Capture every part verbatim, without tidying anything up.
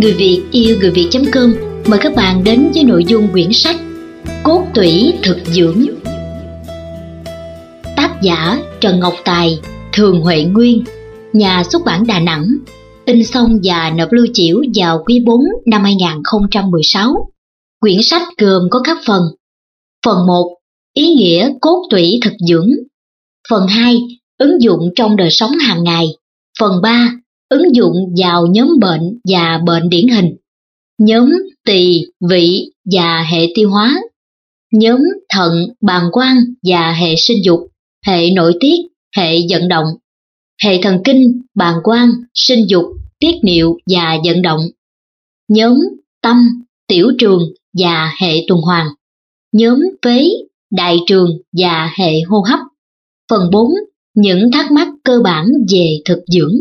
Người Việt yêu người Việt chấm com mời các bạn đến với nội dung quyển sách Cốt tủy thực dưỡng. Tác giả Trần Ngọc Tài, Thường Huệ Nguyên, nhà xuất bản Đà Nẵng, in xong và nộp lưu chiểu vào quý bốn năm hai không một sáu. Quyển sách gồm có các phần. Phần một, ý nghĩa cốt tủy thực dưỡng. Phần hai, ứng dụng trong đời sống hàng ngày. Phần ba, ứng dụng vào nhóm bệnh và bệnh điển hình. Nhóm tỳ, vị và hệ tiêu hóa. Nhóm thận, bàng quang và hệ sinh dục, hệ nội tiết, hệ vận động. Hệ thần kinh, bàng quang, sinh dục, tiết niệu và vận động. Nhóm tâm, tiểu trường và hệ tuần hoàn. Nhóm phế, đại trường và hệ hô hấp. Phần bốn, những thắc mắc cơ bản về thực dưỡng.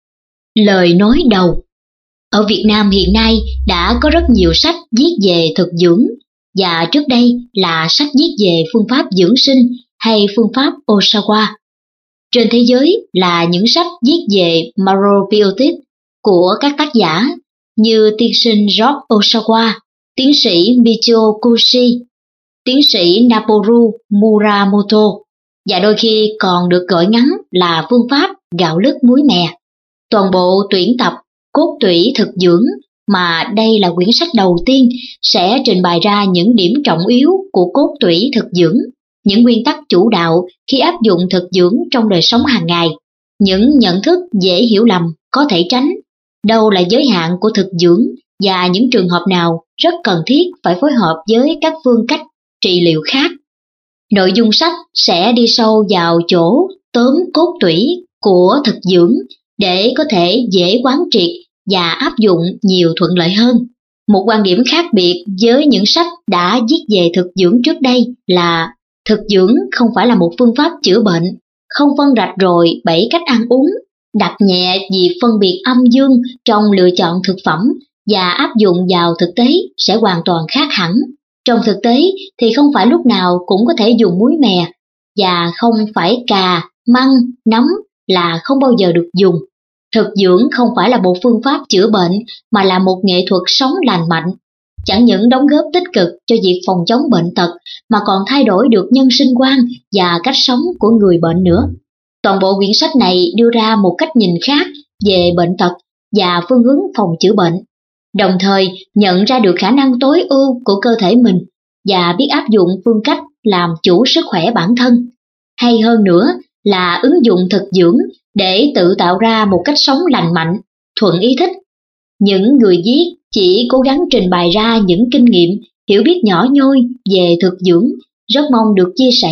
Lời nói đầu. Ở Việt Nam hiện nay đã có rất nhiều sách viết về thực dưỡng, và trước đây là sách viết về phương pháp dưỡng sinh hay phương pháp Osawa. Trên thế giới là những sách viết về Macrobiotics của các tác giả như tiên sinh George Osawa, tiến sĩ Michio Kushi, tiến sĩ Naboru Muramoto, và đôi khi còn được gọi ngắn là phương pháp gạo lứt muối mè. Toàn bộ tuyển tập Cốt tủy thực dưỡng, mà đây là quyển sách đầu tiên, sẽ trình bày ra những điểm trọng yếu của cốt tủy thực dưỡng, những nguyên tắc chủ đạo khi áp dụng thực dưỡng trong đời sống hàng ngày, những nhận thức dễ hiểu lầm có thể tránh, đâu là giới hạn của thực dưỡng và những trường hợp nào rất cần thiết phải phối hợp với các phương cách trị liệu khác. Nội dung sách sẽ đi sâu vào chỗ tóm cốt tủy của thực dưỡng để có thể dễ quán triệt và áp dụng nhiều thuận lợi hơn. Một quan điểm khác biệt với những sách đã viết về thực dưỡng trước đây là thực dưỡng không phải là một phương pháp chữa bệnh, không phân rạch ròi bảy cách ăn uống, đặt nhẹ việc phân biệt âm dương trong lựa chọn thực phẩm và áp dụng vào thực tế sẽ hoàn toàn khác hẳn. Trong thực tế thì không phải lúc nào cũng có thể dùng muối mè, và không phải cà, măng, nấm là không bao giờ được dùng. Thực dưỡng không phải là một phương pháp chữa bệnh mà là một nghệ thuật sống lành mạnh, chẳng những đóng góp tích cực cho việc phòng chống bệnh tật mà còn thay đổi được nhân sinh quan và cách sống của người bệnh nữa. Toàn bộ quyển sách này đưa ra một cách nhìn khác về bệnh tật và phương hướng phòng chữa bệnh, đồng thời nhận ra được khả năng tối ưu của cơ thể mình và biết áp dụng phương cách làm chủ sức khỏe bản thân. Hay hơn nữa là ứng dụng thực dưỡng để tự tạo ra một cách sống lành mạnh, thuận ý thích. Những người viết chỉ cố gắng trình bày ra những kinh nghiệm, hiểu biết nhỏ nhoi về thực dưỡng, rất mong được chia sẻ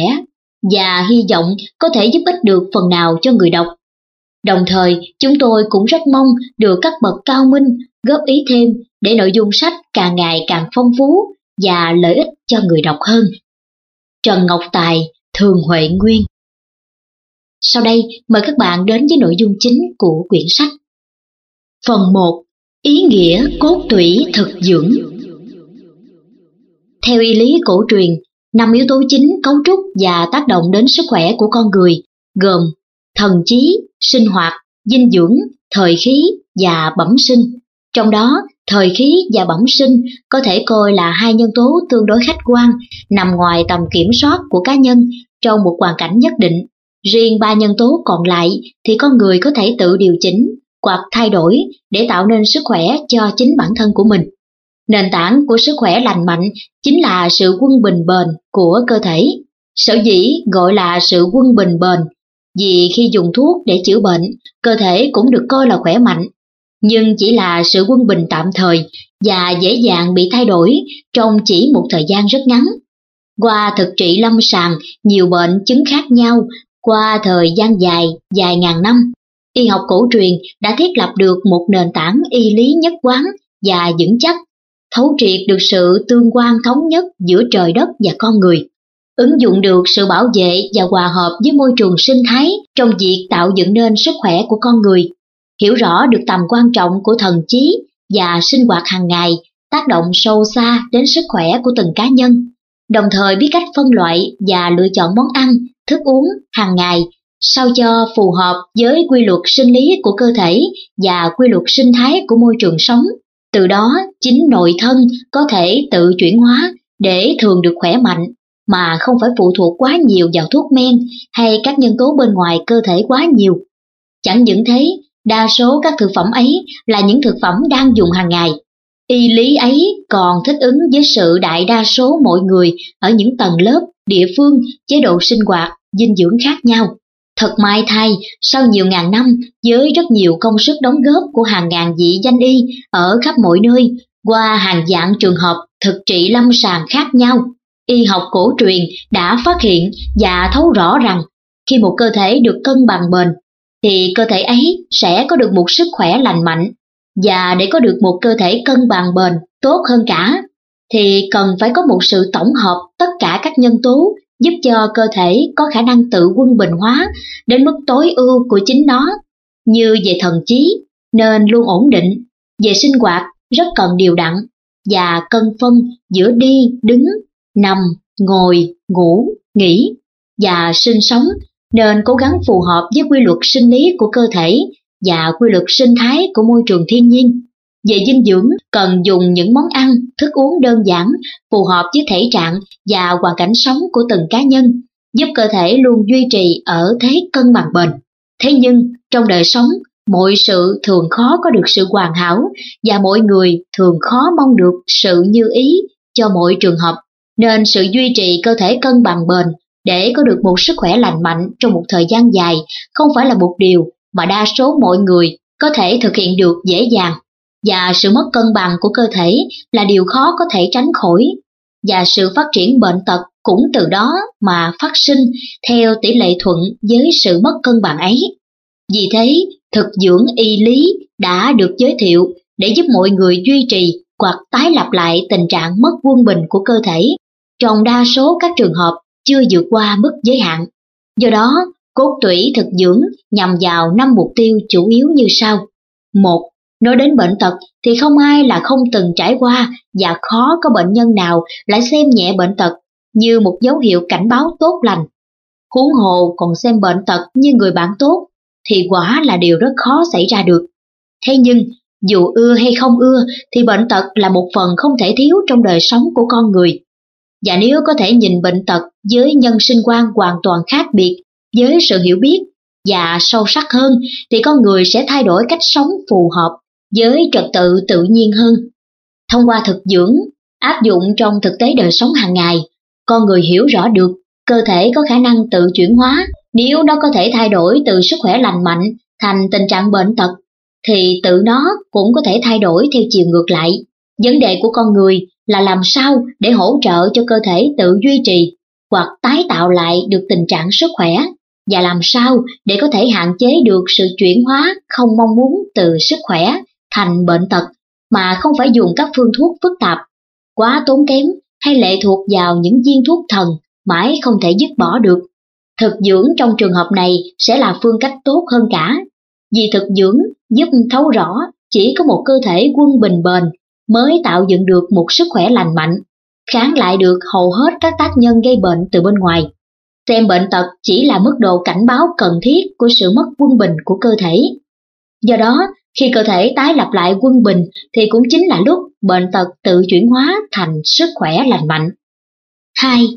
và hy vọng có thể giúp ích được phần nào cho người đọc. Đồng thời, chúng tôi cũng rất mong được các bậc cao minh góp ý thêm để nội dung sách càng ngày càng phong phú và lợi ích cho người đọc hơn. Trần Ngọc Tài, Thường Huệ Nguyên. Sau đây, mời các bạn đến với nội dung chính của quyển sách. Phần một. Ý nghĩa cốt tủy thực dưỡng. Theo y lý cổ truyền, năm yếu tố chính cấu trúc và tác động đến sức khỏe của con người gồm thần trí, sinh hoạt, dinh dưỡng, thời khí và bẩm sinh. Trong đó, thời khí và bẩm sinh có thể coi là hai nhân tố tương đối khách quan, nằm ngoài tầm kiểm soát của cá nhân trong một hoàn cảnh nhất định. Riêng ba nhân tố còn lại thì con người có thể tự điều chỉnh hoặc thay đổi để tạo nên sức khỏe cho chính bản thân của mình. Nền tảng của sức khỏe lành mạnh chính là sự quân bình bền của cơ thể. Sở dĩ gọi là sự quân bình bền vì khi dùng thuốc để chữa bệnh, cơ thể cũng được coi là khỏe mạnh, nhưng chỉ là sự quân bình tạm thời và dễ dàng bị thay đổi trong chỉ một thời gian rất ngắn. Qua thực trị lâm sàng nhiều bệnh chứng khác nhau, qua thời gian dài, vài ngàn năm, y học cổ truyền đã thiết lập được một nền tảng y lý nhất quán và vững chắc, thấu triệt được sự tương quan thống nhất giữa trời đất và con người, ứng dụng được sự bảo vệ và hòa hợp với môi trường sinh thái trong việc tạo dựng nên sức khỏe của con người, hiểu rõ được tầm quan trọng của thần trí và sinh hoạt hàng ngày, tác động sâu xa đến sức khỏe của từng cá nhân, đồng thời biết cách phân loại và lựa chọn món ăn, thức uống hàng ngày sao cho phù hợp với quy luật sinh lý của cơ thể và quy luật sinh thái của môi trường sống, Từ đó chính nội thân có thể tự chuyển hóa để thường được khỏe mạnh, mà không phải phụ thuộc quá nhiều vào thuốc men hay các nhân tố bên ngoài cơ thể quá nhiều. Chẳng những thế, đa số các thực phẩm ấy là những thực phẩm đang dùng hàng ngày. Y lý ấy còn thích ứng với sự đại đa số mọi người ở những tầng lớp, địa phương, chế độ sinh hoạt, dinh dưỡng khác nhau. Thật may thay, sau nhiều ngàn năm, với rất nhiều công sức đóng góp của hàng ngàn vị danh y ở khắp mọi nơi, qua hàng vạn trường hợp thực trị lâm sàng khác nhau, y học cổ truyền đã phát hiện và thấu rõ rằng khi một cơ thể được cân bằng bền, thì cơ thể ấy sẽ có được một sức khỏe lành mạnh. Và để có được một cơ thể cân bằng bền tốt hơn cả, thì cần phải có một sự tổng hợp tất cả các nhân tố giúp cho cơ thể có khả năng tự quân bình hóa đến mức tối ưu của chính nó. Như về thần trí, nên luôn ổn định; về sinh hoạt, rất cần điều đặn và cân phân giữa đi, đứng, nằm, ngồi, ngủ, nghỉ. Và sinh sống, nên cố gắng phù hợp với quy luật sinh lý của cơ thể và quy luật sinh thái của môi trường thiên nhiên. Về dinh dưỡng, cần dùng những món ăn, thức uống đơn giản, phù hợp với thể trạng và hoàn cảnh sống của từng cá nhân, giúp cơ thể luôn duy trì ở thế cân bằng bền. Thế nhưng, trong đời sống, mọi sự thường khó có được sự hoàn hảo và mọi người thường khó mong được sự như ý cho mọi trường hợp, nên sự duy trì cơ thể cân bằng bền để có được một sức khỏe lành mạnh trong một thời gian dài không phải là một điều mà đa số mọi người có thể thực hiện được dễ dàng. Và sự mất cân bằng của cơ thể là điều khó có thể tránh khỏi, và sự phát triển bệnh tật cũng từ đó mà phát sinh theo tỷ lệ thuận với sự mất cân bằng ấy. Vì thế, thực dưỡng y lý đã được giới thiệu để giúp mọi người duy trì hoặc tái lập lại tình trạng mất quân bình của cơ thể trong đa số các trường hợp chưa vượt qua mức giới hạn. Do đó, cốt tủy thực dưỡng nhằm vào năm mục tiêu chủ yếu như sau. Một, nói đến bệnh tật thì không ai là không từng trải qua, và khó có bệnh nhân nào lại xem nhẹ bệnh tật như một dấu hiệu cảnh báo tốt lành. Huống hồ còn xem bệnh tật như người bạn tốt thì quả là điều rất khó xảy ra được. Thế nhưng, dù ưa hay không ưa thì bệnh tật là một phần không thể thiếu trong đời sống của con người. Và nếu có thể nhìn bệnh tật với nhân sinh quan hoàn toàn khác biệt, với sự hiểu biết và sâu sắc hơn, thì con người sẽ thay đổi cách sống phù hợp với trật tự tự nhiên hơn. Thông qua thực dưỡng, áp dụng trong thực tế đời sống hàng ngày, con người hiểu rõ được cơ thể có khả năng tự chuyển hóa. Nếu nó có thể thay đổi từ sức khỏe lành mạnh thành tình trạng bệnh tật, thì tự nó cũng có thể thay đổi theo chiều ngược lại. Vấn đề của con người là làm sao để hỗ trợ cho cơ thể tự duy trì hoặc tái tạo lại được tình trạng sức khỏe, và làm sao để có thể hạn chế được sự chuyển hóa không mong muốn từ sức khỏe thành bệnh tật, mà không phải dùng các phương thuốc phức tạp, quá tốn kém hay lệ thuộc vào những viên thuốc thần mãi không thể dứt bỏ được. Thực dưỡng trong trường hợp này sẽ là phương cách tốt hơn cả, vì thực dưỡng giúp thấu rõ chỉ có một cơ thể quân bình bền mới tạo dựng được một sức khỏe lành mạnh, kháng lại được hầu hết các tác nhân gây bệnh từ bên ngoài. Xem bệnh tật chỉ là mức độ cảnh báo cần thiết của sự mất quân bình của cơ thể. Do đó, khi cơ thể tái lập lại quân bình thì cũng chính là lúc bệnh tật tự chuyển hóa thành sức khỏe lành mạnh. Hai,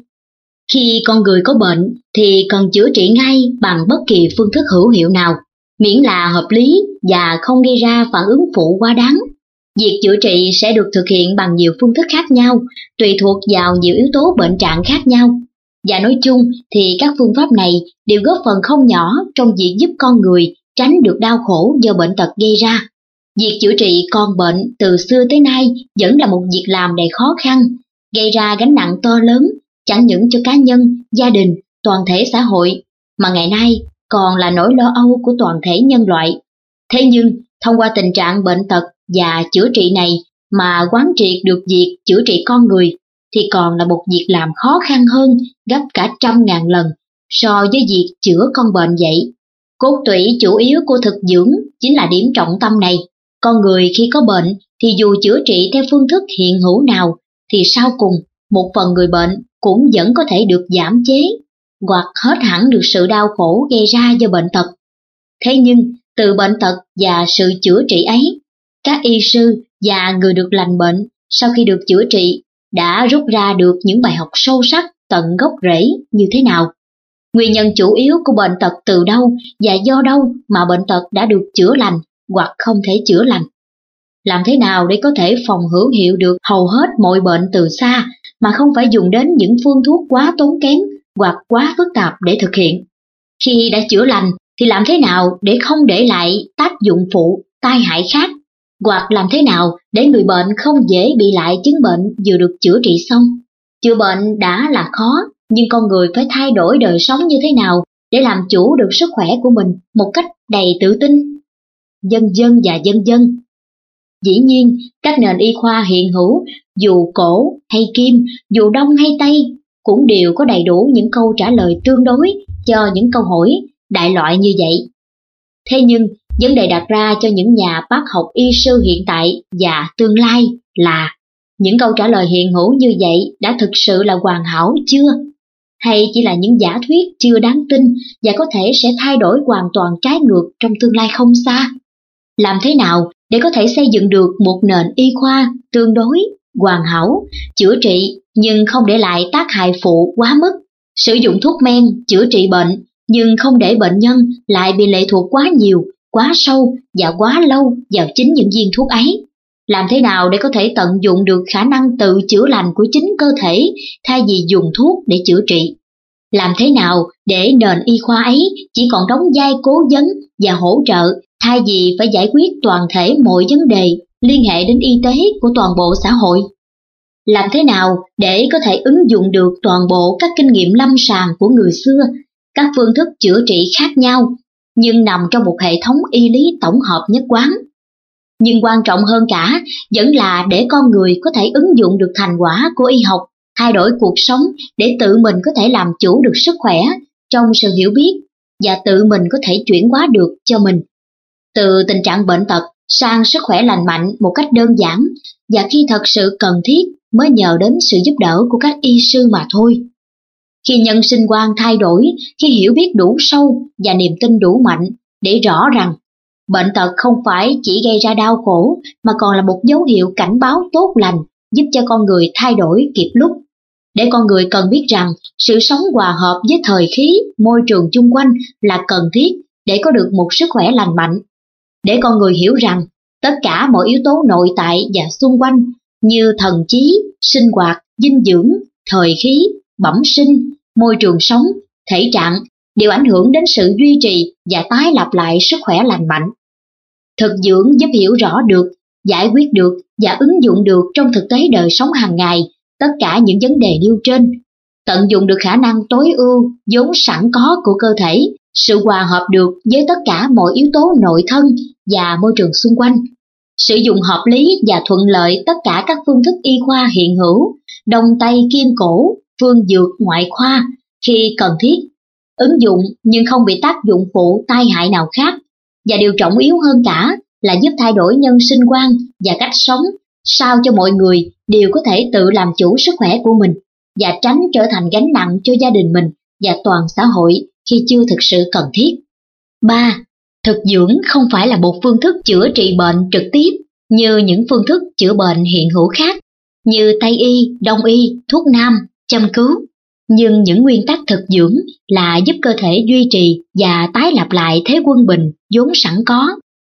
khi con người có bệnh thì cần chữa trị ngay bằng bất kỳ phương thức hữu hiệu nào, miễn là hợp lý và không gây ra phản ứng phụ quá đáng. Việc chữa trị sẽ được thực hiện bằng nhiều phương thức khác nhau, tùy thuộc vào nhiều yếu tố bệnh trạng khác nhau. Và nói chung thì các phương pháp này đều góp phần không nhỏ trong việc giúp con người tránh được đau khổ do bệnh tật gây ra. Việc chữa trị con bệnh từ xưa tới nay vẫn là một việc làm đầy khó khăn, gây ra gánh nặng to lớn chẳng những cho cá nhân, gia đình, toàn thể xã hội, mà ngày nay còn là nỗi lo âu của toàn thể nhân loại. Thế nhưng, thông qua tình trạng bệnh tật và chữa trị này mà quán triệt được việc chữa trị con người thì còn là một việc làm khó khăn hơn gấp cả trăm ngàn lần so với việc chữa con bệnh vậy. Cốt tủy chủ yếu của thực dưỡng chính là điểm trọng tâm này. Con người khi có bệnh thì dù chữa trị theo phương thức hiện hữu nào thì sau cùng một phần người bệnh cũng vẫn có thể được giảm chế hoặc hết hẳn được sự đau khổ gây ra do bệnh tật. Thế nhưng từ bệnh tật và sự chữa trị ấy, các y sư và người được lành bệnh sau khi được chữa trị đã rút ra được những bài học sâu sắc tận gốc rễ như thế nào. Nguyên nhân chủ yếu của bệnh tật từ đâu và do đâu mà bệnh tật đã được chữa lành hoặc không thể chữa lành. Làm thế nào để có thể phòng hữu hiệu được hầu hết mọi bệnh từ xa mà không phải dùng đến những phương thuốc quá tốn kém hoặc quá phức tạp để thực hiện. Khi đã chữa lành thì làm thế nào để không để lại tác dụng phụ, tai hại khác, hoặc làm thế nào để người bệnh không dễ bị lại chứng bệnh vừa được chữa trị xong. Chữa bệnh đã là khó, nhưng con người phải thay đổi đời sống như thế nào để làm chủ được sức khỏe của mình một cách đầy tự tin. Vân vân và vân vân. Dĩ nhiên, các nền y khoa hiện hữu, dù cổ hay kim, dù đông hay tây, cũng đều có đầy đủ những câu trả lời tương đối cho những câu hỏi đại loại như vậy. Thế nhưng, vấn đề đặt ra cho những nhà bác học y sư hiện tại và tương lai là những câu trả lời hiện hữu như vậy đã thực sự là hoàn hảo chưa? Hay chỉ là những giả thuyết chưa đáng tin và có thể sẽ thay đổi hoàn toàn trái ngược trong tương lai không xa? Làm thế nào để có thể xây dựng được một nền y khoa tương đối, hoàn hảo, chữa trị nhưng không để lại tác hại phụ quá mức, sử dụng thuốc men chữa trị bệnh nhưng không để bệnh nhân lại bị lệ thuộc quá nhiều, quá sâu và quá lâu vào chính những viên thuốc ấy? Làm thế nào để có thể tận dụng được khả năng tự chữa lành của chính cơ thể thay vì dùng thuốc để chữa trị? Làm thế nào để nền y khoa ấy chỉ còn đóng vai cố vấn và hỗ trợ thay vì phải giải quyết toàn thể mọi vấn đề liên hệ đến y tế của toàn bộ xã hội? Làm thế nào để có thể ứng dụng được toàn bộ các kinh nghiệm lâm sàng của người xưa, các phương thức chữa trị khác nhau, nhưng nằm trong một hệ thống y lý tổng hợp nhất quán? Nhưng quan trọng hơn cả vẫn là để con người có thể ứng dụng được thành quả của y học, thay đổi cuộc sống để tự mình có thể làm chủ được sức khỏe trong sự hiểu biết và tự mình có thể chuyển hóa được cho mình từ tình trạng bệnh tật sang sức khỏe lành mạnh một cách đơn giản, và khi thật sự cần thiết mới nhờ đến sự giúp đỡ của các y sư mà thôi. Khi nhân sinh quan thay đổi, khi hiểu biết đủ sâu và niềm tin đủ mạnh để rõ rằng bệnh tật không phải chỉ gây ra đau khổ mà còn là một dấu hiệu cảnh báo tốt lành giúp cho con người thay đổi kịp lúc. Để con người cần biết rằng sự sống hòa hợp với thời khí, môi trường chung quanh là cần thiết để có được một sức khỏe lành mạnh. Để con người hiểu rằng tất cả mọi yếu tố nội tại và xung quanh như thần trí, sinh hoạt, dinh dưỡng, thời khí, bẩm sinh, môi trường sống, thể trạng đều ảnh hưởng đến sự duy trì và tái lập lại sức khỏe lành mạnh. Thực dưỡng giúp hiểu rõ được, giải quyết được và ứng dụng được trong thực tế đời sống hàng ngày tất cả những vấn đề nêu trên, tận dụng được khả năng tối ưu vốn sẵn có của cơ thể, sự hòa hợp được với tất cả mọi yếu tố nội thân và môi trường xung quanh, sử dụng hợp lý và thuận lợi tất cả các phương thức y khoa hiện hữu, đông tây kim cổ, phương dược ngoại khoa khi cần thiết, ứng dụng nhưng không bị tác dụng phụ tai hại nào khác, và điều trọng yếu hơn cả là giúp thay đổi nhân sinh quan và cách sống sao cho mọi người đều có thể tự làm chủ sức khỏe của mình và tránh trở thành gánh nặng cho gia đình mình và toàn xã hội khi chưa thực sự cần thiết. ba. Thực dưỡng không phải là một phương thức chữa trị bệnh trực tiếp như những phương thức chữa bệnh hiện hữu khác như Tây y, Đông y, thuốc nam, châm cứu. Nhưng những nguyên tắc thực dưỡng là giúp cơ thể duy trì và tái lập lại thế quân bình vốn sẵn có,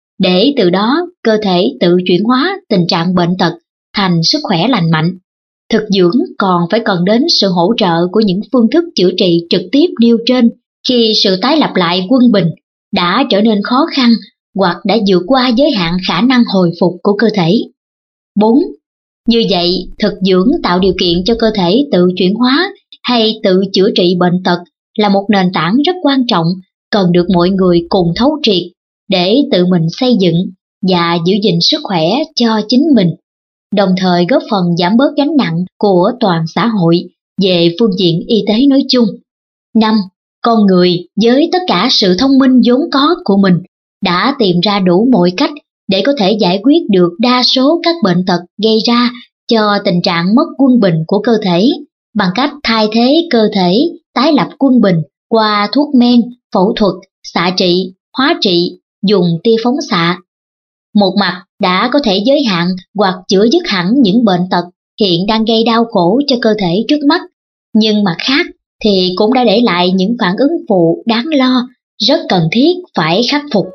để từ đó cơ thể tự chuyển hóa tình trạng bệnh tật thành sức khỏe lành mạnh. Thực dưỡng còn phải cần đến sự hỗ trợ của những phương thức chữa trị trực tiếp nêu trên khi sự tái lập lại quân bình đã trở nên khó khăn hoặc đã vượt qua giới hạn khả năng hồi phục của cơ thể. bốn. Như vậy, thực dưỡng tạo điều kiện cho cơ thể tự chuyển hóa hay tự chữa trị bệnh tật là một nền tảng rất quan trọng cần được mọi người cùng thấu triệt để tự mình xây dựng và giữ gìn sức khỏe cho chính mình, đồng thời góp phần giảm bớt gánh nặng của toàn xã hội về phương diện y tế nói chung. năm. Con người với tất cả sự thông minh vốn có của mình đã tìm ra đủ mọi cách để có thể giải quyết được đa số các bệnh tật gây ra cho tình trạng mất quân bình của cơ thể bằng cách thay thế cơ thể tái lập quân bình qua thuốc men, phẫu thuật, xạ trị, hóa trị, dùng tia phóng xạ. Một mặt đã có thể giới hạn hoặc chữa dứt hẳn những bệnh tật hiện đang gây đau khổ cho cơ thể trước mắt, nhưng mặt khác thì cũng đã để lại những phản ứng phụ đáng lo, rất cần thiết phải khắc phục.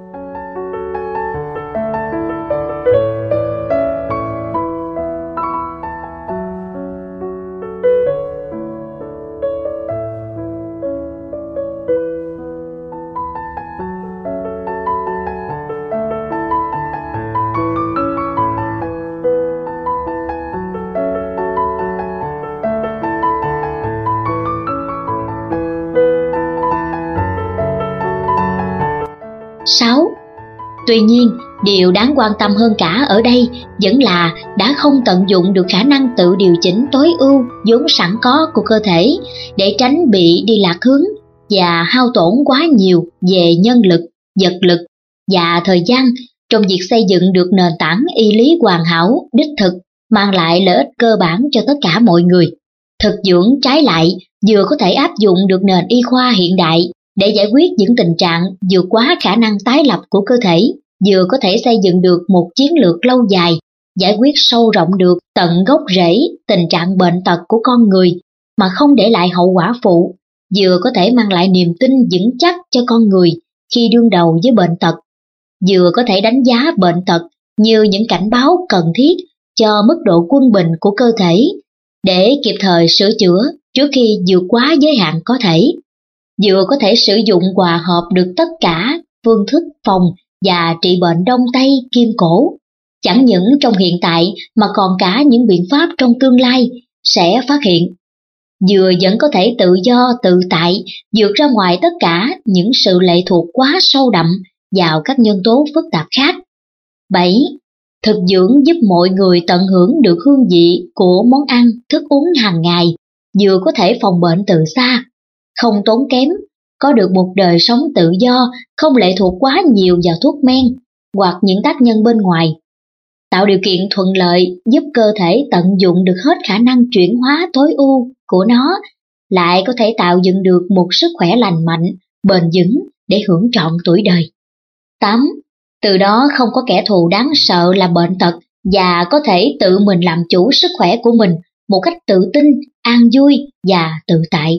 sáu. Tuy nhiên, điều đáng quan tâm hơn cả ở đây vẫn là đã không tận dụng được khả năng tự điều chỉnh tối ưu vốn sẵn có của cơ thể để tránh bị đi lạc hướng và hao tổn quá nhiều về nhân lực, vật lực và thời gian trong việc xây dựng được nền tảng y lý hoàn hảo, đích thực, mang lại lợi ích cơ bản cho tất cả mọi người. Thực dưỡng trái lại vừa có thể áp dụng được nền y khoa hiện đại để giải quyết những tình trạng vượt quá khả năng tái lập của cơ thể, vừa có thể xây dựng được một chiến lược lâu dài, giải quyết sâu rộng được tận gốc rễ tình trạng bệnh tật của con người mà không để lại hậu quả phụ, vừa có thể mang lại niềm tin vững chắc cho con người khi đương đầu với bệnh tật, vừa có thể đánh giá bệnh tật như những cảnh báo cần thiết cho mức độ quân bình của cơ thể để kịp thời sửa chữa trước khi vượt quá giới hạn có thể, vừa có thể sử dụng hòa hợp được tất cả phương thức phòng và trị bệnh đông tây kim cổ, chẳng những trong hiện tại mà còn cả những biện pháp trong tương lai sẽ phát hiện, vừa vẫn có thể tự do tự tại vượt ra ngoài tất cả những sự lệ thuộc quá sâu đậm vào các nhân tố phức tạp khác. bảy. Thực dưỡng giúp mọi người tận hưởng được hương vị của món ăn, thức uống hàng ngày, vừa có thể phòng bệnh từ xa, không tốn kém, có được một đời sống tự do, không lệ thuộc quá nhiều vào thuốc men hoặc những tác nhân bên ngoài, tạo điều kiện thuận lợi giúp cơ thể tận dụng được hết khả năng chuyển hóa tối ưu của nó, lại có thể tạo dựng được một sức khỏe lành mạnh, bền vững để hưởng trọn tuổi đời. tám. Từ đó không có kẻ thù đáng sợ là bệnh tật và có thể tự mình làm chủ sức khỏe của mình một cách tự tin, an vui và tự tại.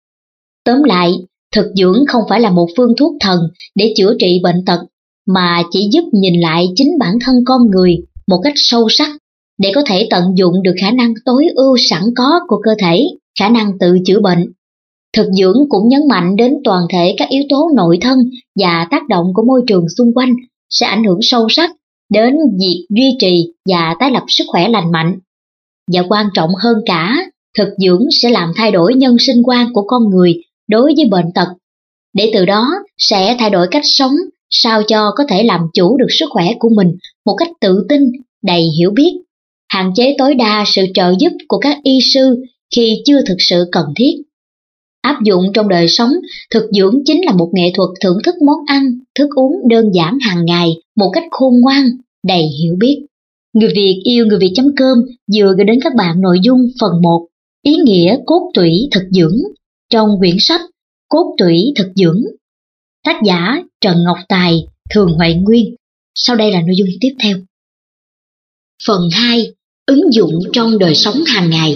Tóm lại, thực dưỡng không phải là một phương thuốc thần để chữa trị bệnh tật, mà chỉ giúp nhìn lại chính bản thân con người một cách sâu sắc để có thể tận dụng được khả năng tối ưu sẵn có của cơ thể, khả năng tự chữa bệnh. Thực dưỡng cũng nhấn mạnh đến toàn thể các yếu tố nội thân và tác động của môi trường xung quanh sẽ ảnh hưởng sâu sắc đến việc duy trì và tái lập sức khỏe lành mạnh. Và quan trọng hơn cả, thực dưỡng sẽ làm thay đổi nhân sinh quan của con người đối với bệnh tật, để từ đó sẽ thay đổi cách sống sao cho có thể làm chủ được sức khỏe của mình một cách tự tin, đầy hiểu biết, hạn chế tối đa sự trợ giúp của các y sư khi chưa thực sự cần thiết. Áp dụng trong đời sống, thực dưỡng chính là một nghệ thuật thưởng thức món ăn, thức uống đơn giản hàng ngày một cách khôn ngoan, đầy hiểu biết. Người Việt yêu người Việt chấm com vừa gửi đến các bạn nội dung phần một, ý nghĩa cốt tủy thực dưỡng, trong quyển sách Cốt tủy thực dưỡng. Tác giả Trần Ngọc Tài, Thường Huệ Nguyên. Sau đây là nội dung tiếp theo. Phần hai, ứng dụng trong đời sống hàng ngày.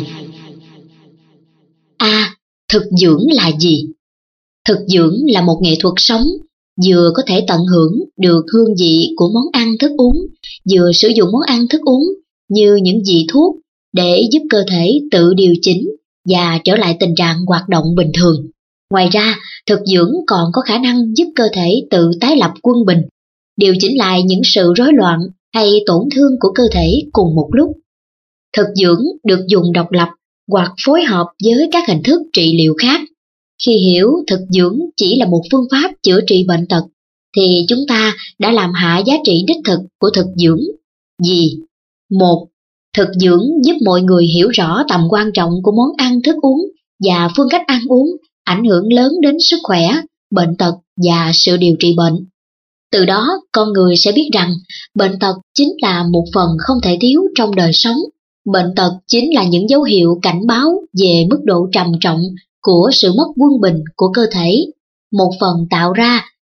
A. Thực dưỡng là gì? Thực dưỡng là một nghệ thuật sống, vừa có thể tận hưởng được hương vị của món ăn thức uống, vừa sử dụng món ăn thức uống như những vị thuốc để giúp cơ thể tự điều chỉnh và trở lại tình trạng hoạt động bình thường. Ngoài ra, thực dưỡng còn có khả năng giúp cơ thể tự tái lập quân bình, điều chỉnh lại những sự rối loạn hay tổn thương của cơ thể cùng một lúc. Thực dưỡng được dùng độc lập hoặc phối hợp với các hình thức trị liệu khác. Khi hiểu thực dưỡng chỉ là một phương pháp chữa trị bệnh tật, thì chúng ta đã làm hạ giá trị đích thực của thực dưỡng. Gì? Một. Thực dưỡng giúp mọi người hiểu rõ tầm quan trọng của món ăn thức uống và phương cách ăn uống ảnh hưởng lớn đến sức khỏe, bệnh tật và sự điều trị bệnh. Từ đó, con người sẽ biết rằng bệnh tật chính là một phần không thể thiếu trong đời sống. Bệnh tật chính là những dấu hiệu cảnh báo về mức độ trầm trọng của sự mất quân bình của cơ thể, một phần tạo ra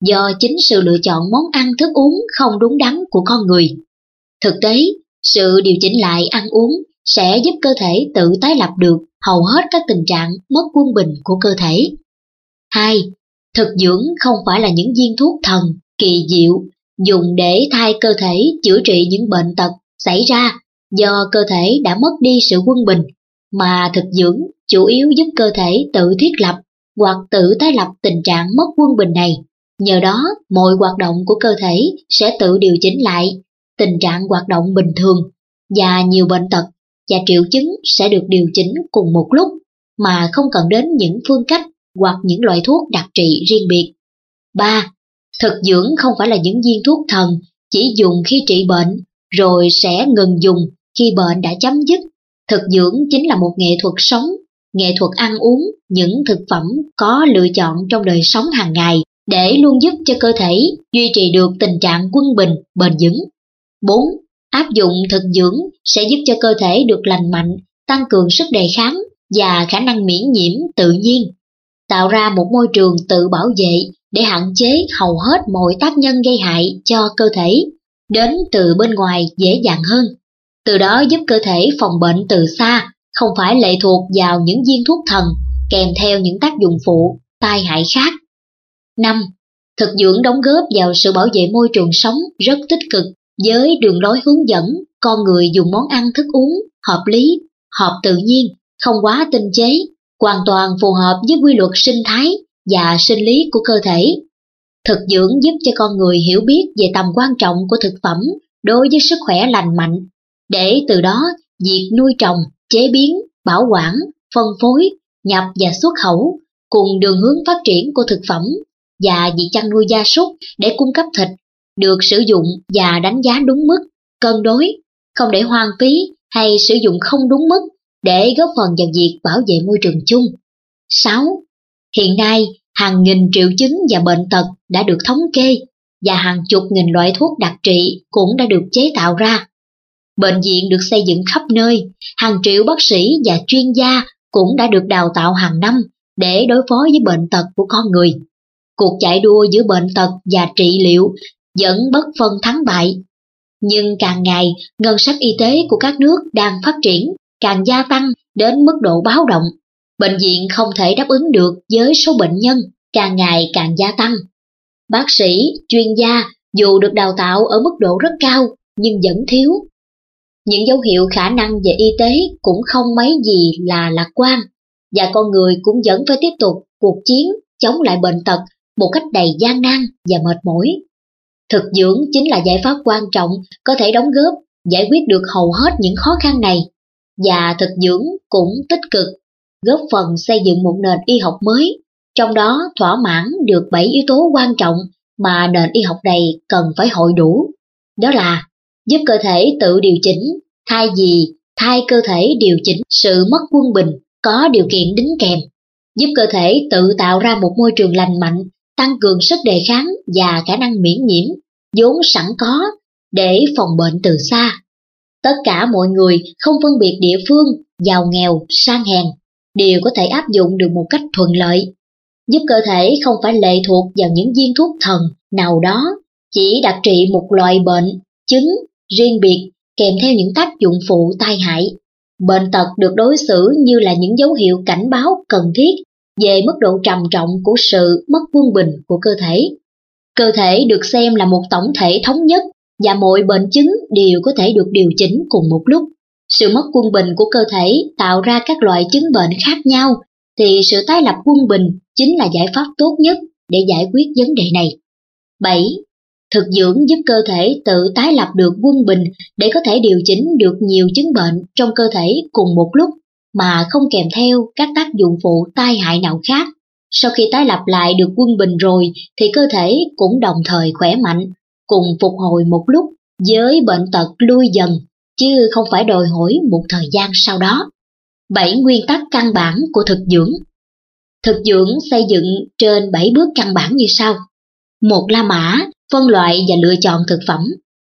do chính sự lựa chọn món ăn thức uống không đúng đắn của con người. Thực tế, sự điều chỉnh lại ăn uống sẽ giúp cơ thể tự tái lập được hầu hết các tình trạng mất quân bình của cơ thể. hai. Thực dưỡng không phải là những viên thuốc thần, kỳ diệu, dùng để thay cơ thể chữa trị những bệnh tật xảy ra do cơ thể đã mất đi sự quân bình, mà thực dưỡng chủ yếu giúp cơ thể tự thiết lập hoặc tự tái lập tình trạng mất quân bình này. Nhờ đó, mọi hoạt động của cơ thể sẽ tự điều chỉnh lại tình trạng hoạt động bình thường, và nhiều bệnh tật và triệu chứng sẽ được điều chỉnh cùng một lúc mà không cần đến những phương cách hoặc những loại thuốc đặc trị riêng biệt. ba. Thực dưỡng không phải là những viên thuốc thần chỉ dùng khi trị bệnh rồi sẽ ngừng dùng khi bệnh đã chấm dứt. Thực dưỡng chính là một nghệ thuật sống, nghệ thuật ăn uống những thực phẩm có lựa chọn trong đời sống hàng ngày để luôn giúp cho cơ thể duy trì được tình trạng quân bình bền vững. bốn. Áp dụng thực dưỡng sẽ giúp cho cơ thể được lành mạnh, tăng cường sức đề kháng và khả năng miễn nhiễm tự nhiên, tạo ra một môi trường tự bảo vệ để hạn chế hầu hết mọi tác nhân gây hại cho cơ thể đến từ bên ngoài dễ dàng hơn. Từ đó giúp cơ thể phòng bệnh từ xa, không phải lệ thuộc vào những viên thuốc thần kèm theo những tác dụng phụ, tai hại khác. năm. Thực dưỡng đóng góp vào sự bảo vệ môi trường sống rất tích cực với đường lối hướng dẫn con người dùng món ăn thức uống hợp lý, hợp tự nhiên, không quá tinh chế, hoàn toàn phù hợp với quy luật sinh thái và sinh lý của cơ thể. Thực dưỡng giúp cho con người hiểu biết về tầm quan trọng của thực phẩm đối với sức khỏe lành mạnh, để từ đó việc nuôi trồng, chế biến, bảo quản, phân phối, nhập và xuất khẩu cùng đường hướng phát triển của thực phẩm và việc chăn nuôi gia súc để cung cấp thịt được sử dụng và đánh giá đúng mức, cân đối, không để hoang phí hay sử dụng không đúng mức để góp phần vào việc bảo vệ môi trường chung. sáu. Hiện nay, hàng nghìn triệu chứng và bệnh tật đã được thống kê và hàng chục nghìn loại thuốc đặc trị cũng đã được chế tạo ra. Bệnh viện được xây dựng khắp nơi, hàng triệu bác sĩ và chuyên gia cũng đã được đào tạo hàng năm để đối phó với bệnh tật của con người. Cuộc chạy đua giữa bệnh tật và trị liệu vẫn bất phân thắng bại. Nhưng càng ngày, ngân sách y tế của các nước đang phát triển càng gia tăng đến mức độ báo động. Bệnh viện không thể đáp ứng được với số bệnh nhân càng ngày càng gia tăng. Bác sĩ, chuyên gia dù được đào tạo ở mức độ rất cao nhưng vẫn thiếu. Những dấu hiệu khả năng về y tế cũng không mấy gì là lạc quan, và con người cũng vẫn phải tiếp tục cuộc chiến chống lại bệnh tật một cách đầy gian nan và mệt mỏi. Thực dưỡng chính là giải pháp quan trọng có thể đóng góp giải quyết được hầu hết những khó khăn này, và thực dưỡng cũng tích cực góp phần xây dựng một nền y học mới, trong đó thỏa mãn được bảy yếu tố quan trọng mà nền y học này cần phải hội đủ. Đó là giúp cơ thể tự điều chỉnh, thay vì thay cơ thể điều chỉnh sự mất quân bình có điều kiện đính kèm, giúp cơ thể tự tạo ra một môi trường lành mạnh, tăng cường sức đề kháng và khả năng miễn nhiễm vốn sẵn có để phòng bệnh từ xa. Tất cả mọi người, không phân biệt địa phương, giàu nghèo, sang hèn, đều có thể áp dụng được một cách thuận lợi, giúp cơ thể không phải lệ thuộc vào những viên thuốc thần nào đó, chỉ đặc trị một loại bệnh, chứng riêng biệt kèm theo những tác dụng phụ tai hại. Bệnh tật được đối xử như là những dấu hiệu cảnh báo cần thiết về mức độ trầm trọng của sự mất quân bình của cơ thể. Cơ thể được xem là một tổng thể thống nhất và mọi bệnh chứng đều có thể được điều chỉnh cùng một lúc. Sự mất quân bình của cơ thể tạo ra các loại chứng bệnh khác nhau, thì sự tái lập quân bình chính là giải pháp tốt nhất để giải quyết vấn đề này. bảy. Thực dưỡng giúp cơ thể tự tái lập được quân bình để có thể điều chỉnh được nhiều chứng bệnh trong cơ thể cùng một lúc mà không kèm theo các tác dụng phụ tai hại nào khác. Sau khi tái lập lại được quân bình rồi thì cơ thể cũng đồng thời khỏe mạnh, cùng phục hồi một lúc với bệnh tật lui dần, chứ không phải đòi hỏi một thời gian sau đó. bảy nguyên tắc căn bản của thực dưỡng. Thực dưỡng xây dựng trên bảy bước căn bản như sau. Một, La mã, phân loại và lựa chọn thực phẩm.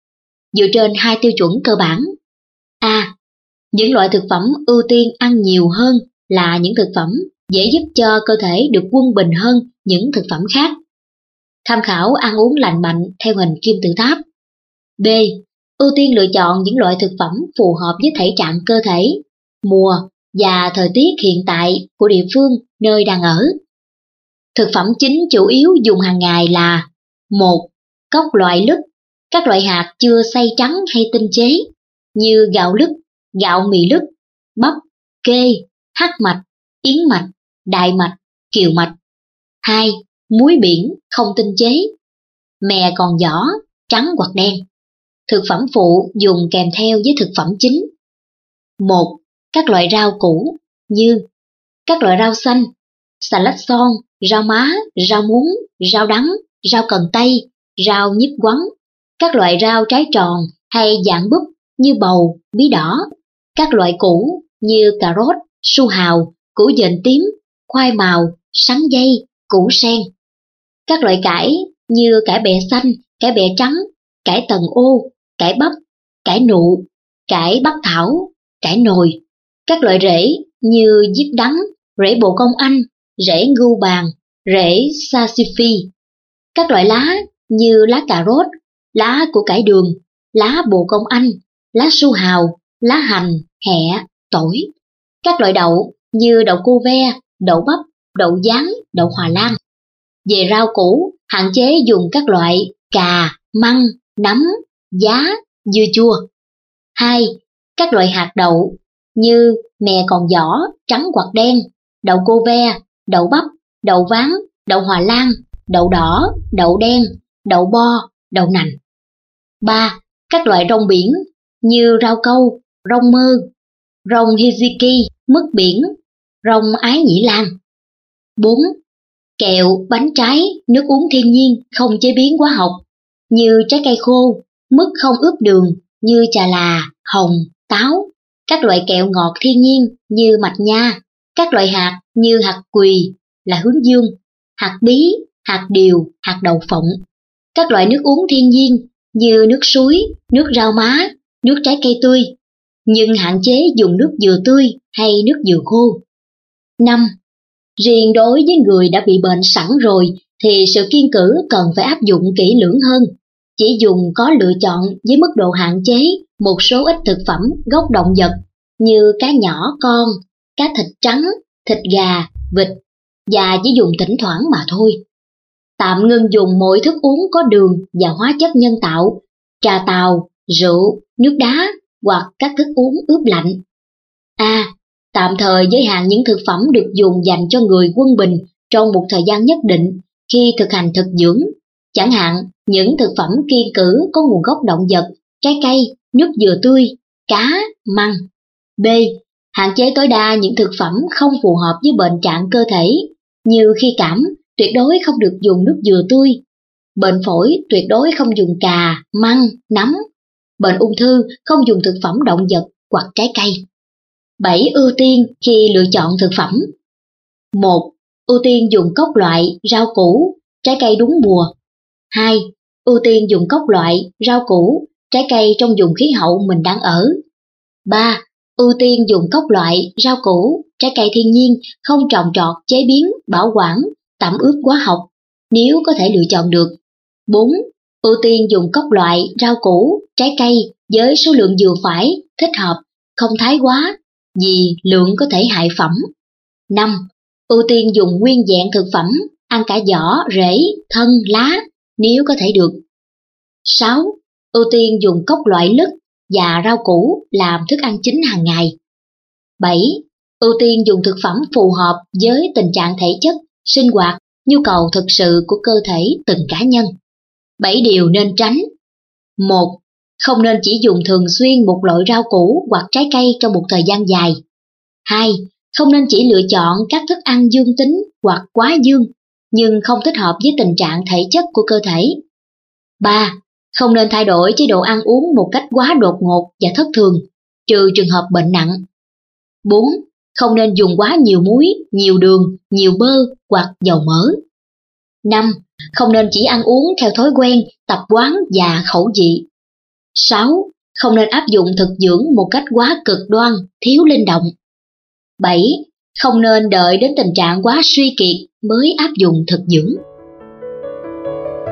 Dựa trên hai tiêu chuẩn cơ bản. A. Những loại thực phẩm ưu tiên ăn nhiều hơn là những thực phẩm dễ giúp cho cơ thể được quân bình hơn những thực phẩm khác. Tham khảo ăn uống lành mạnh theo hình kim tự tháp. B. Ưu tiên lựa chọn những loại thực phẩm phù hợp với thể trạng cơ thể, mùa và thời tiết hiện tại của địa phương nơi đang ở. Thực phẩm chính chủ yếu dùng hàng ngày là: một. Cốc loại lứt, các loại hạt chưa xay trắng hay tinh chế như gạo lứt, gạo mì lứt, bắp, kê, hắc mạch, yến mạch, đại mạch, kiều mạch. hai. Muối biển không tinh chế, mè còn vỏ, trắng hoặc đen. Thực phẩm phụ dùng kèm theo với thực phẩm chính. một. Các loại rau củ như các loại rau xanh, xà lách son, rau má, rau muống, rau đắng, rau cần tây, rau nhíp quắn, các loại rau trái tròn hay dạng búp như bầu, bí đỏ, các loại củ như cà rốt, su hào, củ dền tím, khoai màu, sắn dây, củ sen. Các loại cải như cải bẹ xanh, cải bẹ trắng, cải tần ô, cải bắp, cải nụ, cải bắc thảo, cải nồi. Các loại rễ như diếp đắng, rễ bồ công anh, rễ ngưu bàn, rễ saxify. Các loại lá như lá cà rốt, lá của cải đường, lá bồ công anh, lá su hào, lá hành, hẹ, tỏi. Các loại đậu như đậu cô ve, đậu bắp, đậu giáng, đậu Hòa Lan. Về rau củ, hạn chế dùng các loại cà, măng, nấm, giá, dưa chua. hai. Các loại hạt đậu như mè còn vỏ, trắng hoặc đen, đậu cô ve, đậu bắp, đậu ván, đậu Hòa Lan, đậu đỏ, đậu đen, đậu bo, đậu nành. ba. Các loại rong biển như rau câu, rong mơ, rong hijiki, mứt biển, rong ái nhĩ lan. bốn. Kẹo, bánh trái, nước uống thiên nhiên không chế biến hóa học như trái cây khô, mứt không ướp đường như trà là, hồng, táo, các loại kẹo ngọt thiên nhiên như mạch nha, các loại hạt như hạt quỳ là hướng dương, hạt bí, hạt điều, hạt đậu phộng, các loại nước uống thiên nhiên như nước suối, nước rau má, nước trái cây tươi, nhưng hạn chế dùng nước dừa tươi hay nước dừa khô. năm. Riêng đối với người đã bị bệnh sẵn rồi thì sự kiêng cữ cần phải áp dụng kỹ lưỡng hơn. Chỉ dùng có lựa chọn với mức độ hạn chế một số ít thực phẩm gốc động vật như cá nhỏ con, cá thịt trắng, thịt gà, vịt và chỉ dùng thỉnh thoảng mà thôi. Tạm ngưng dùng mọi thức uống có đường và hóa chất nhân tạo, trà tàu, rượu, nước đá hoặc các thức uống ướp lạnh. A. Tạm thời giới hạn những thực phẩm được dùng dành cho người quân bình trong một thời gian nhất định khi thực hành thực dưỡng, chẳng hạn những thực phẩm kiêng cữ có nguồn gốc động vật, trái cây, nước dừa tươi, cá, măng. B. Hạn chế tối đa những thực phẩm không phù hợp với bệnh trạng cơ thể, như khi cảm, tuyệt đối không được dùng nước dừa tươi. Bệnh phổi, tuyệt đối không dùng cà, măng, nấm. Bệnh ung thư, không dùng thực phẩm động vật hoặc trái cây. bảy. Ưu tiên khi lựa chọn thực phẩm. một. Ưu tiên dùng cốc loại, rau củ, trái cây đúng mùa. hai. Ưu tiên dùng cốc loại, rau củ, trái cây trong vùng khí hậu mình đang ở. ba. Ưu tiên dùng cốc loại, rau củ, trái cây thiên nhiên, không trồng trọt, chế biến, bảo quản, tẩm ướp hóa học, nếu có thể lựa chọn được. bốn. Ưu tiên dùng cốc loại, rau củ, trái cây với số lượng vừa phải, thích hợp, không thái quá, vì lượng có thể hại phẩm. năm. Ưu tiên dùng nguyên vẹn thực phẩm, ăn cả vỏ, rễ, thân, lá, nếu có thể được. sáu. Ưu tiên dùng cốc loại lứt và rau củ làm thức ăn chính hàng ngày. bảy. Ưu tiên dùng thực phẩm phù hợp với tình trạng thể chất, sinh hoạt, nhu cầu thực sự của cơ thể từng cá nhân. bảy điều nên tránh. một. Không nên chỉ dùng thường xuyên một loại rau củ hoặc trái cây trong một thời gian dài. hai. Không nên chỉ lựa chọn các thức ăn dương tính hoặc quá dương, nhưng không thích hợp với tình trạng thể chất của cơ thể. ba. Không nên thay đổi chế độ ăn uống một cách quá đột ngột và thất thường, trừ trường hợp bệnh nặng. bốn. Không nên dùng quá nhiều muối, nhiều đường, nhiều bơ hoặc dầu mỡ. năm. Không nên chỉ ăn uống theo thói quen, tập quán và khẩu vị. sáu. Không nên áp dụng thực dưỡng một cách quá cực đoan, thiếu linh động. bảy. Không nên đợi đến tình trạng quá suy kiệt mới áp dụng thực dưỡng.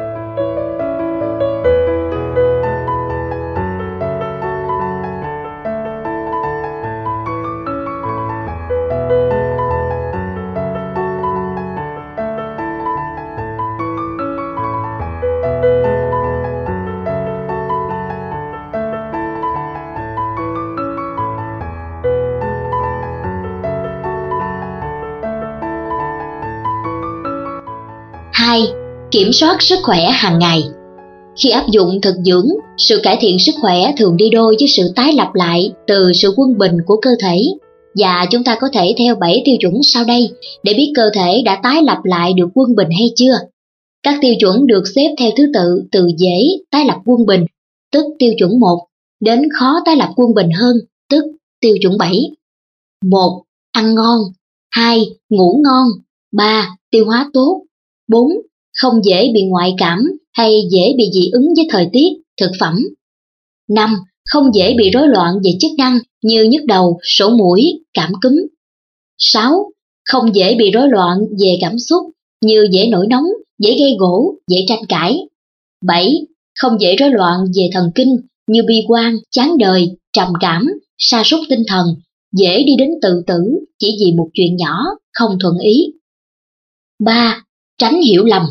Kiểm soát sức khỏe hàng ngày. Khi áp dụng thực dưỡng, sự cải thiện sức khỏe thường đi đôi với sự tái lập lại từ sự quân bình của cơ thể, và chúng ta có thể theo bảy tiêu chuẩn sau đây để biết cơ thể đã tái lập lại được quân bình hay chưa. Các tiêu chuẩn được xếp theo thứ tự từ dễ tái lập quân bình, tức tiêu chuẩn một, đến khó tái lập quân bình hơn, tức tiêu chuẩn bảy. một. Ăn ngon. hai. Ngủ ngon. ba. Tiêu hóa tốt. bốn. Không dễ bị ngoại cảm hay dễ bị dị ứng với thời tiết, thực phẩm. năm. Không dễ bị rối loạn về chức năng như nhức đầu, sổ mũi, cảm cúm. sáu. Không dễ bị rối loạn về cảm xúc như dễ nổi nóng, dễ gây gổ, dễ tranh cãi. bảy. Không dễ rối loạn về thần kinh như bi quan, chán đời, trầm cảm, sa sút tinh thần, dễ đi đến tự tử chỉ vì một chuyện nhỏ, không thuận ý. ba. Tránh hiểu lầm.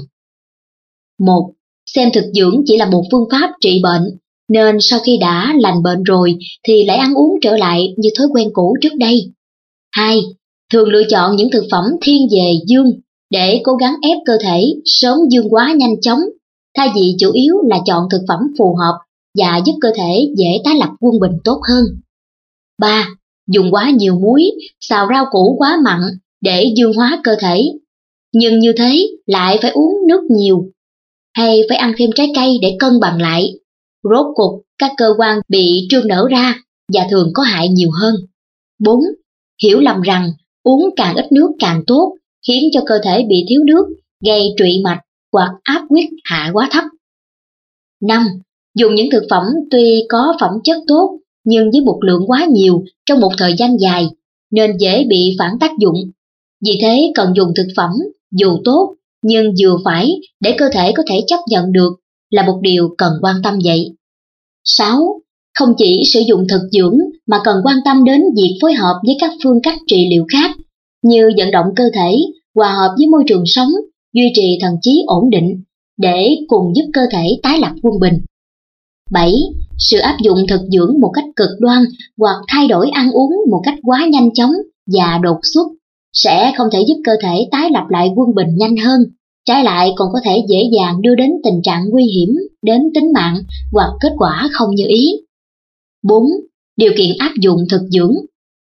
một. Xem thực dưỡng chỉ là một phương pháp trị bệnh, nên sau khi đã lành bệnh rồi thì lại ăn uống trở lại như thói quen cũ trước đây. hai. Thường lựa chọn những thực phẩm thiên về dương để cố gắng ép cơ thể sớm dương hóa nhanh chóng, thay vì chủ yếu là chọn thực phẩm phù hợp và giúp cơ thể dễ tái lập quân bình tốt hơn. ba. Dùng quá nhiều muối, xào rau củ quá mặn để dương hóa cơ thể, nhưng như thế lại phải uống nước nhiều, hay phải ăn thêm trái cây để cân bằng lại. Rốt cuộc các cơ quan bị trương nở ra và thường có hại nhiều hơn. bốn. Hiểu lầm rằng uống càng ít nước càng tốt, khiến cho cơ thể bị thiếu nước, gây trụy mạch hoặc áp huyết hạ quá thấp. năm. Dùng những thực phẩm tuy có phẩm chất tốt nhưng với một lượng quá nhiều trong một thời gian dài nên dễ bị phản tác dụng. Vì thế cần dùng thực phẩm dù tốt nhưng vừa phải để cơ thể có thể chấp nhận được là một điều cần quan tâm vậy. sáu. Không chỉ sử dụng thực dưỡng mà cần quan tâm đến việc phối hợp với các phương cách trị liệu khác như vận động cơ thể, hòa hợp với môi trường sống, duy trì thần trí ổn định để cùng giúp cơ thể tái lập quân bình. bảy. Sự áp dụng thực dưỡng một cách cực đoan hoặc thay đổi ăn uống một cách quá nhanh chóng và đột xuất sẽ không thể giúp cơ thể tái lập lại quân bình nhanh hơn, trái lại còn có thể dễ dàng đưa đến tình trạng nguy hiểm đến tính mạng hoặc kết quả không như ý. bốn. Điều kiện áp dụng thực dưỡng.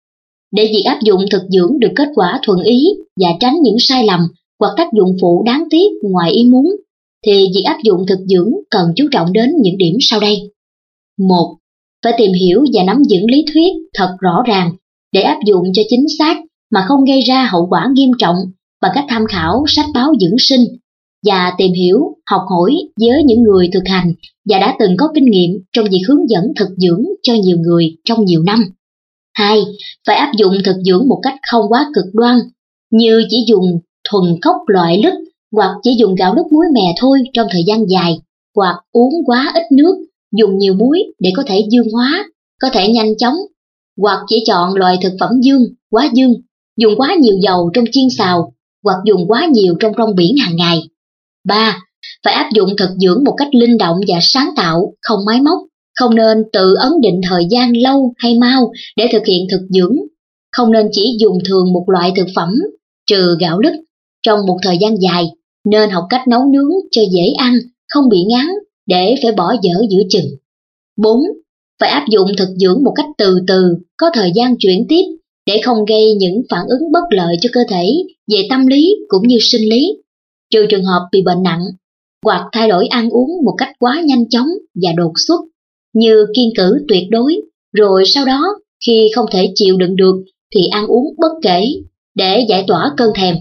Để việc áp dụng thực dưỡng được kết quả thuận ý và tránh những sai lầm hoặc tác dụng phụ đáng tiếc ngoài ý muốn, thì việc áp dụng thực dưỡng cần chú trọng đến những điểm sau đây. một. Phải tìm hiểu và nắm vững lý thuyết thật rõ ràng để áp dụng cho chính xác mà không gây ra hậu quả nghiêm trọng bằng cách tham khảo sách báo dưỡng sinh và tìm hiểu, học hỏi với những người thực hành và đã từng có kinh nghiệm trong việc hướng dẫn thực dưỡng cho nhiều người trong nhiều năm. hai. Phải áp dụng thực dưỡng một cách không quá cực đoan, như chỉ dùng thuần cốc loại lứt hoặc chỉ dùng gạo lứt muối mè thôi trong thời gian dài, hoặc uống quá ít nước, dùng nhiều muối để có thể dương hóa, có thể nhanh chóng, hoặc chỉ chọn loại thực phẩm dương, quá dương, dùng quá nhiều dầu trong chiên xào, hoặc dùng quá nhiều trong rong biển hàng ngày. ba. Phải áp dụng thực dưỡng một cách linh động và sáng tạo, không máy móc, không nên tự ấn định thời gian lâu hay mau để thực hiện thực dưỡng, không nên chỉ dùng thường một loại thực phẩm, trừ gạo lứt, trong một thời gian dài, nên học cách nấu nướng cho dễ ăn, không bị ngán, để phải bỏ dở giữa chừng. bốn. Phải áp dụng thực dưỡng một cách từ từ, có thời gian chuyển tiếp, để không gây những phản ứng bất lợi cho cơ thể về tâm lý cũng như sinh lý, trừ trường hợp bị bệnh nặng, hoặc thay đổi ăn uống một cách quá nhanh chóng và đột xuất, như kiêng cữ tuyệt đối, rồi sau đó khi không thể chịu đựng được thì ăn uống bất kể để giải tỏa cơn thèm,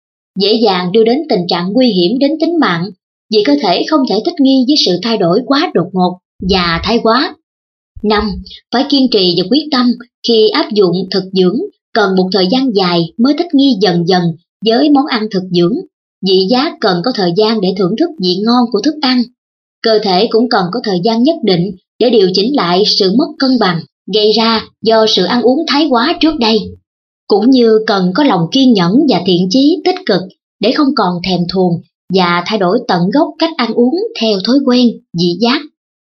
dễ dàng đưa đến tình trạng nguy hiểm đến tính mạng vì cơ thể không thể thích nghi với sự thay đổi quá đột ngột và thái quá. năm. Phải kiên trì và quyết tâm khi áp dụng thực dưỡng, cần một thời gian dài mới thích nghi dần dần với món ăn thực dưỡng. Vị giác cần có thời gian để thưởng thức vị ngon của thức ăn. Cơ thể cũng cần có thời gian nhất định để điều chỉnh lại sự mất cân bằng gây ra do sự ăn uống thái quá trước đây. Cũng như cần có lòng kiên nhẫn và thiện chí tích cực để không còn thèm thuồng và thay đổi tận gốc cách ăn uống theo thói quen, vị giác.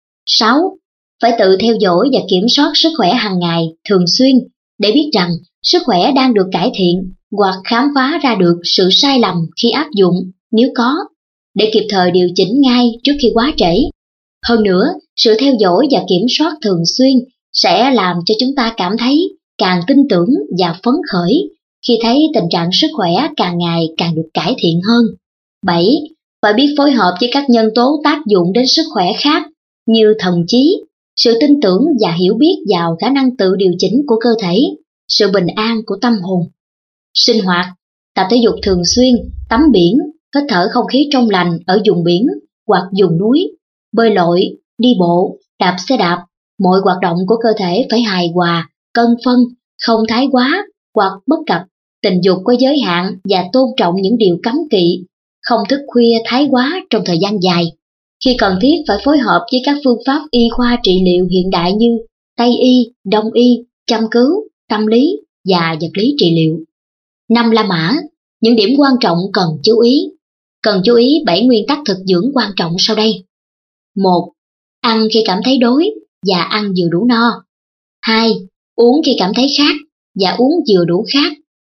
sáu. Phải tự theo dõi và kiểm soát sức khỏe hàng ngày thường xuyên để biết rằng sức khỏe đang được cải thiện hoặc khám phá ra được sự sai lầm khi áp dụng nếu có. để kịp thời điều chỉnh ngay trước khi quá trễ. Hơn nữa, sự theo dõi và kiểm soát thường xuyên sẽ làm cho chúng ta cảm thấy càng tin tưởng và phấn khởi khi thấy tình trạng sức khỏe càng ngày càng được cải thiện hơn. bảy. Phải biết phối hợp với các nhân tố tác dụng đến sức khỏe khác như thần trí, sự tin tưởng và hiểu biết vào khả năng tự điều chỉnh của cơ thể, sự bình an của tâm hồn. Sinh hoạt, tập thể dục thường xuyên, tắm biển, hít thở không khí trong lành ở vùng biển hoặc vùng núi, bơi lội, đi bộ, đạp xe đạp. Mọi hoạt động của cơ thể phải hài hòa, cân phân, không thái quá hoặc bất cập. Tình dục có giới hạn và tôn trọng những điều cấm kỵ, không thức khuya thái quá trong thời gian dài. Khi cần thiết phải phối hợp với các phương pháp y khoa trị liệu hiện đại như Tây y, Đông y, châm cứu, tâm lý và vật lý trị liệu. Năm La Mã, những điểm quan trọng cần chú ý. Cần chú ý bảy nguyên tắc thực dưỡng quan trọng sau đây. một. Ăn khi cảm thấy đói và ăn vừa đủ no. hai. Uống khi cảm thấy khát và uống vừa đủ khát.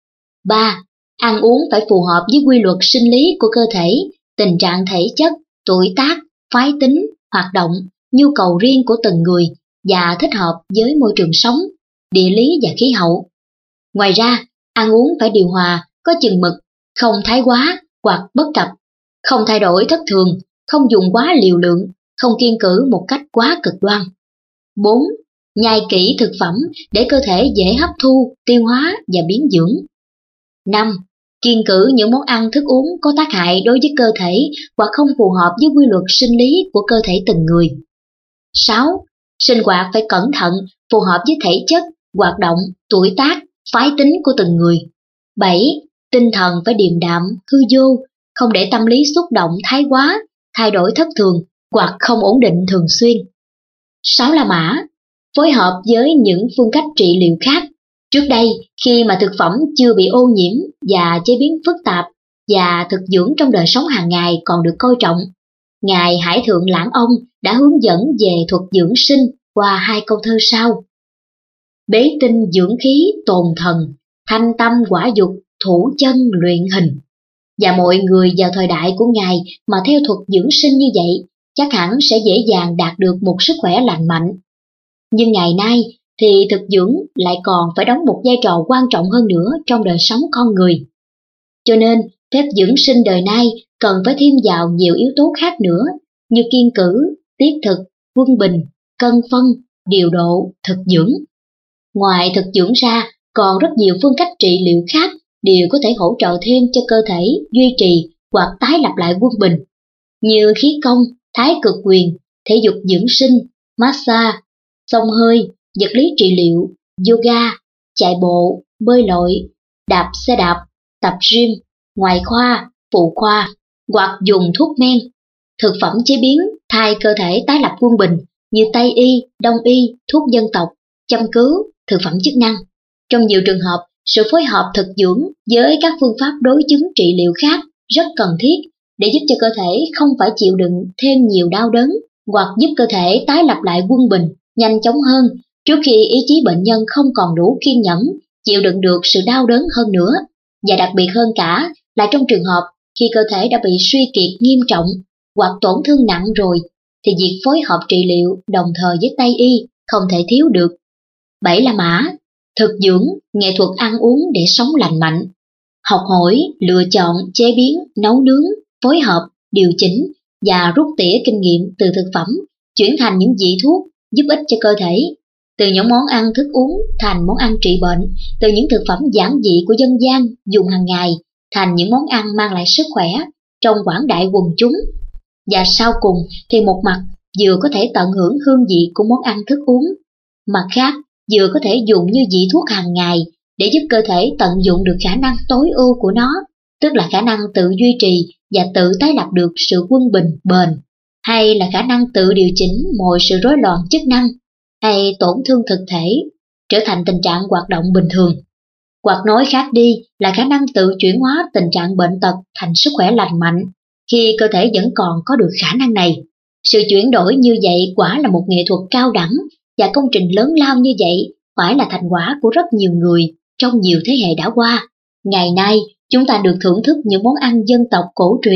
ba. Ăn uống phải phù hợp với quy luật sinh lý của cơ thể, tình trạng thể chất, tuổi tác, phái tính, hoạt động, nhu cầu riêng của từng người và thích hợp với môi trường sống, địa lý và khí hậu. Ngoài ra, ăn uống phải điều hòa, có chừng mực, không thái quá hoặc bất cập, không thay đổi thất thường, không dùng quá liều lượng, không kiêng cữ một cách quá cực đoan. bốn. Nhai kỹ thực phẩm để cơ thể dễ hấp thu, tiêu hóa và biến dưỡng. năm. Kiêng cữ những món ăn thức uống có tác hại đối với cơ thể hoặc không phù hợp với quy luật sinh lý của cơ thể từng người. sáu. Sinh hoạt phải cẩn thận, phù hợp với thể chất, hoạt động, tuổi tác, phái tính của từng người. bảy. Tinh thần phải điềm đạm, hư vô, không để tâm lý xúc động thái quá, thay đổi thất thường hoặc không ổn định thường xuyên. sáu La Mã, phối hợp với những phương cách trị liệu khác. Trước đây, khi mà thực phẩm chưa bị ô nhiễm và chế biến phức tạp và thực dưỡng trong đời sống hàng ngày còn được coi trọng, Ngài Hải Thượng Lãng Ông đã hướng dẫn về thuật dưỡng sinh qua hai câu thơ sau. Bế tinh dưỡng khí tồn thần, thanh tâm quả dục thủ chân luyện hình. Và mọi người vào thời đại của Ngài mà theo thuật dưỡng sinh như vậy, chắc hẳn sẽ dễ dàng đạt được một sức khỏe lành mạnh. Nhưng ngày nay thì thực dưỡng lại còn phải đóng một vai trò quan trọng hơn nữa trong đời sống con người. Cho nên, phép dưỡng sinh đời nay cần phải thêm vào nhiều yếu tố khác nữa như kiêng cữ, tiết thực, quân bình, cân phân, điều độ, thực dưỡng. Ngoài thực dưỡng ra, còn rất nhiều phương cách trị liệu khác đều có thể hỗ trợ thêm cho cơ thể duy trì hoặc tái lập lại quân bình, như khí công, thái cực quyền, thể dục dưỡng sinh, massage, xông hơi, vật lý trị liệu, yoga, chạy bộ, bơi lội, đạp xe đạp, tập gym, ngoại khoa, phụ khoa, hoặc dùng thuốc men, thực phẩm chế biến thay cơ thể tái lập quân bình như Tây y, Đông y, thuốc dân tộc, châm cứu, thực phẩm chức năng. Trong nhiều trường hợp, sự phối hợp thực dưỡng với các phương pháp đối chứng trị liệu khác rất cần thiết để giúp cho cơ thể không phải chịu đựng thêm nhiều đau đớn hoặc giúp cơ thể tái lập lại quân bình nhanh chóng hơn trước khi ý chí bệnh nhân không còn đủ kiên nhẫn chịu đựng được sự đau đớn hơn nữa. Và đặc biệt hơn cả là trong trường hợp khi cơ thể đã bị suy kiệt nghiêm trọng hoặc tổn thương nặng rồi thì việc phối hợp trị liệu đồng thời với Tây y không thể thiếu được. Bảy La Mã, thực dưỡng, nghệ thuật ăn uống để sống lành mạnh. Học hỏi, lựa chọn, chế biến, nấu nướng, phối hợp, điều chỉnh và rút tỉa kinh nghiệm từ thực phẩm, chuyển thành những vị thuốc giúp ích cho cơ thể. Từ những món ăn thức uống thành món ăn trị bệnh, từ những thực phẩm giản dị của dân gian dùng hàng ngày thành những món ăn mang lại sức khỏe trong quảng đại quần chúng. Và sau cùng thì một mặt vừa có thể tận hưởng hương vị của món ăn thức uống, mặt khác vừa có thể dùng như vị thuốc hàng ngày để giúp cơ thể tận dụng được khả năng tối ưu của nó, tức là khả năng tự duy trì và tự tái lập được sự quân bình bền, hay là khả năng tự điều chỉnh mọi sự rối loạn chức năng hay tổn thương thực thể trở thành tình trạng hoạt động bình thường. Hoặc nói khác đi là khả năng tự chuyển hóa tình trạng bệnh tật thành sức khỏe lành mạnh khi cơ thể vẫn còn có được khả năng này. Sự chuyển đổi như vậy quả là một nghệ thuật cao đẳng, và công trình lớn lao như vậy phải là thành quả của rất nhiều người trong nhiều thế hệ đã qua. Ngày nay, chúng ta được thưởng thức những món ăn dân tộc cổ truyền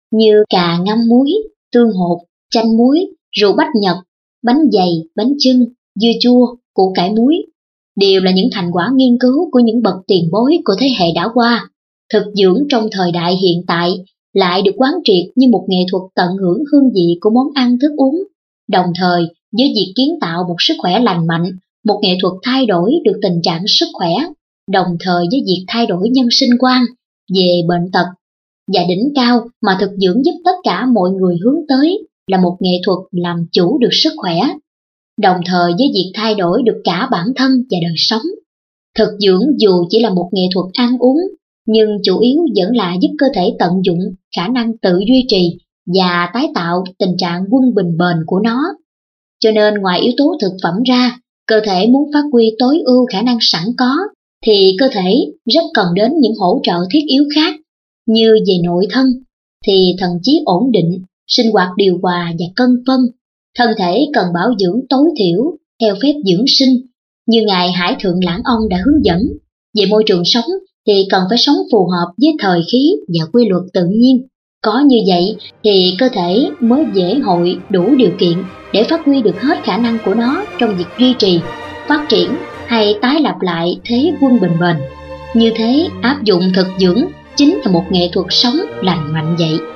như cà ngâm muối, tương hột, chanh muối, rượu bách Nhật, bánh dày, bánh chưng, dưa chua, củ cải muối, đều là những thành quả nghiên cứu của những bậc tiền bối của thế hệ đã qua. Thực dưỡng trong thời đại hiện tại lại được quán triệt như một nghệ thuật tận hưởng hương vị của món ăn thức uống, đồng thời với việc kiến tạo một sức khỏe lành mạnh, một nghệ thuật thay đổi được tình trạng sức khỏe, đồng thời với việc thay đổi nhân sinh quan về bệnh tật. Và đỉnh cao mà thực dưỡng giúp tất cả mọi người hướng tới là một nghệ thuật làm chủ được sức khỏe, đồng thời với việc thay đổi được cả bản thân và đời sống. Thực dưỡng dù chỉ là một nghệ thuật ăn uống, nhưng chủ yếu vẫn là giúp cơ thể tận dụng khả năng tự duy trì và tái tạo tình trạng quân bình bền của nó. Cho nên ngoài yếu tố thực phẩm ra, cơ thể muốn phát huy tối ưu khả năng sẵn có, thì cơ thể rất cần đến những hỗ trợ thiết yếu khác, như về nội thân, thì thần trí ổn định, sinh hoạt điều hòa và cân phân. Thân thể cần bảo dưỡng tối thiểu theo phép dưỡng sinh, như Ngài Hải Thượng Lãng Ông đã hướng dẫn. Về môi trường sống thì cần phải sống phù hợp với thời khí và quy luật tự nhiên. Có như vậy thì cơ thể mới dễ hội đủ điều kiện để phát huy được hết khả năng của nó trong việc duy trì, phát triển hay tái lập lại thế quân bình bền. Như thế, áp dụng thực dưỡng chính là một nghệ thuật sống lành mạnh vậy.